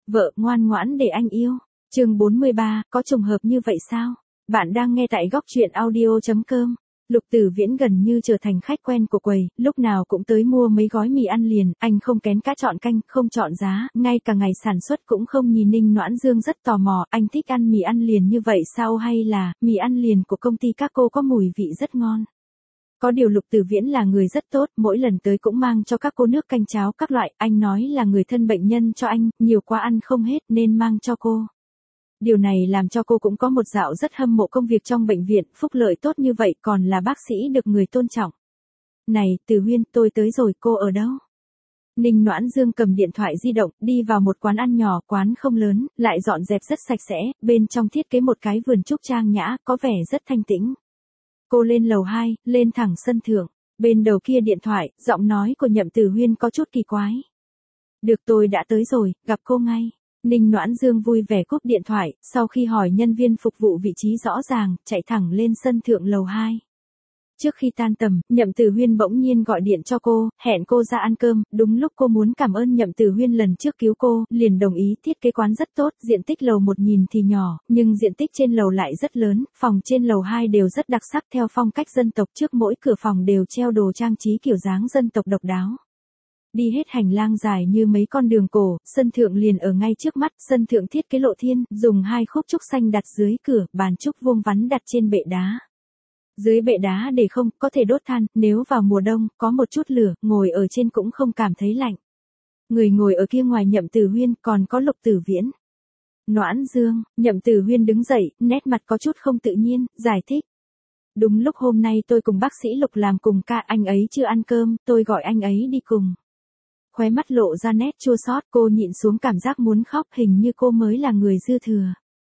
Vợ ngoan ngoãn để anh yêu. Chương 43, có trùng hợp như vậy sao? Bạn đang nghe tại góc truyện audio.com. Lục Tử Viễn gần như trở thành khách quen của quầy, lúc nào cũng tới mua mấy gói mì ăn liền, anh không kén cá chọn canh, không chọn giá, ngay cả ngày sản xuất cũng không nhìn. Ninh Noãn Dương rất tò mò, anh thích ăn mì ăn liền như vậy sao, hay là mì ăn liền của công ty các cô có mùi vị rất ngon? Có điều Lục Tử Viễn là người rất tốt, mỗi lần tới cũng mang cho các cô nước canh cháo các loại, anh nói là người thân bệnh nhân cho anh, nhiều quá ăn không hết nên mang cho cô. Điều này làm cho cô cũng có một dạo rất hâm mộ công việc trong bệnh viện, phúc lợi tốt như vậy còn là bác sĩ được người tôn trọng. Này, Tử Huyên, tôi tới rồi, cô ở đâu? Ninh Noãn Dương cầm điện thoại di động, đi vào một quán ăn nhỏ, quán không lớn, lại dọn dẹp rất sạch sẽ, bên trong thiết kế một cái vườn trúc trang nhã, có vẻ rất thanh tĩnh. Cô lên lầu 2, lên thẳng sân thượng, bên đầu kia điện thoại, giọng nói của Nhậm Tử Huyên có chút kỳ quái. Được, tôi đã tới rồi, gặp cô ngay. Ninh Noãn Dương vui vẻ cúp điện thoại, sau khi hỏi nhân viên phục vụ vị trí rõ ràng, chạy thẳng lên sân thượng lầu 2. Trước khi tan tầm, Nhậm Tử Huyên bỗng nhiên gọi điện cho cô, hẹn cô ra ăn cơm, đúng lúc cô muốn cảm ơn Nhậm Tử Huyên lần trước cứu cô, liền đồng ý. Thiết kế quán rất tốt, diện tích lầu 1 nhìn thì nhỏ, nhưng diện tích trên lầu lại rất lớn, phòng trên lầu 2 đều rất đặc sắc theo phong cách dân tộc, trước mỗi cửa phòng đều treo đồ trang trí kiểu dáng dân tộc độc đáo. Đi hết hành lang dài như mấy con đường cổ, sân thượng liền ở ngay trước mắt, sân thượng thiết kế lộ thiên, dùng 2 khúc trúc xanh đặt dưới cửa, bàn trúc vuông vắn đặt trên bệ đá. Dưới bệ đá để không, có thể đốt than, nếu vào mùa đông, có một chút lửa, ngồi ở trên cũng không cảm thấy lạnh. Người ngồi ở kia ngoài Nhậm Tử Huyên, còn có Lục Tử Viễn. Noãn Dương, Nhậm Tử Huyên đứng dậy, nét mặt có chút không tự nhiên, giải thích. Đúng lúc hôm nay tôi cùng bác sĩ Lục làm cùng ca, anh ấy chưa ăn cơm, tôi gọi anh ấy đi cùng. Khóe mắt lộ ra nét chua xót, cô nhịn xuống cảm giác muốn khóc, hình như cô mới là người dư thừa.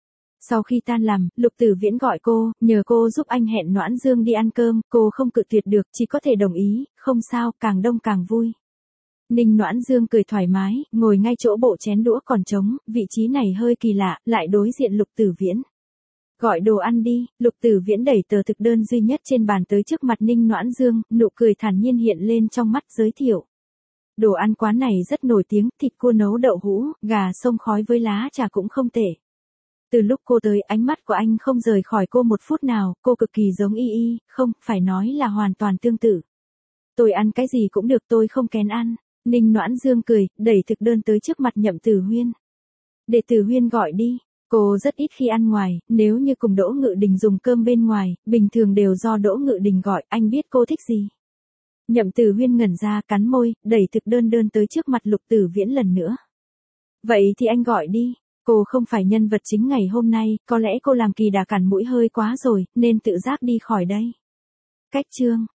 Sau khi tan làm, Lục Tử Viễn gọi cô, nhờ cô giúp anh hẹn Noãn Dương đi ăn cơm, cô không cự tuyệt được, chỉ có thể đồng ý, không sao, càng đông càng vui. Ninh Noãn Dương cười thoải mái, ngồi ngay chỗ bộ chén đũa còn trống, vị trí này hơi kỳ lạ, lại đối diện Lục Tử Viễn. Gọi đồ ăn đi. Lục Tử Viễn đẩy tờ thực đơn duy nhất trên bàn tới trước mặt Ninh Noãn Dương, nụ cười thản nhiên hiện lên trong mắt, giới thiệu. Đồ ăn quán này rất nổi tiếng, thịt cua nấu đậu hũ, gà xông khói với lá trà cũng không tệ. Từ lúc cô tới, ánh mắt của anh không rời khỏi cô một phút nào, cô cực kỳ giống y, không, phải nói là hoàn toàn tương tự. Tôi ăn cái gì cũng được, tôi không kén ăn. Ninh Noãn Dương cười, đẩy thực đơn tới trước mặt Nhậm Tử Huyên. Để Tử Huyên gọi đi. Cô rất ít khi ăn ngoài, nếu như cùng Đỗ Ngự Đình dùng cơm bên ngoài, bình thường đều do Đỗ Ngự Đình gọi, anh biết cô thích gì. Nhậm Tử Huyên ngẩn ra, cắn môi, đẩy thực đơn tới trước mặt Lục Tử Viễn lần nữa. Vậy thì anh gọi đi. Cô không phải nhân vật chính ngày hôm nay, có lẽ cô làm kỳ đà cản mũi hơi quá rồi, nên tự giác đi khỏi đây. Cách chương.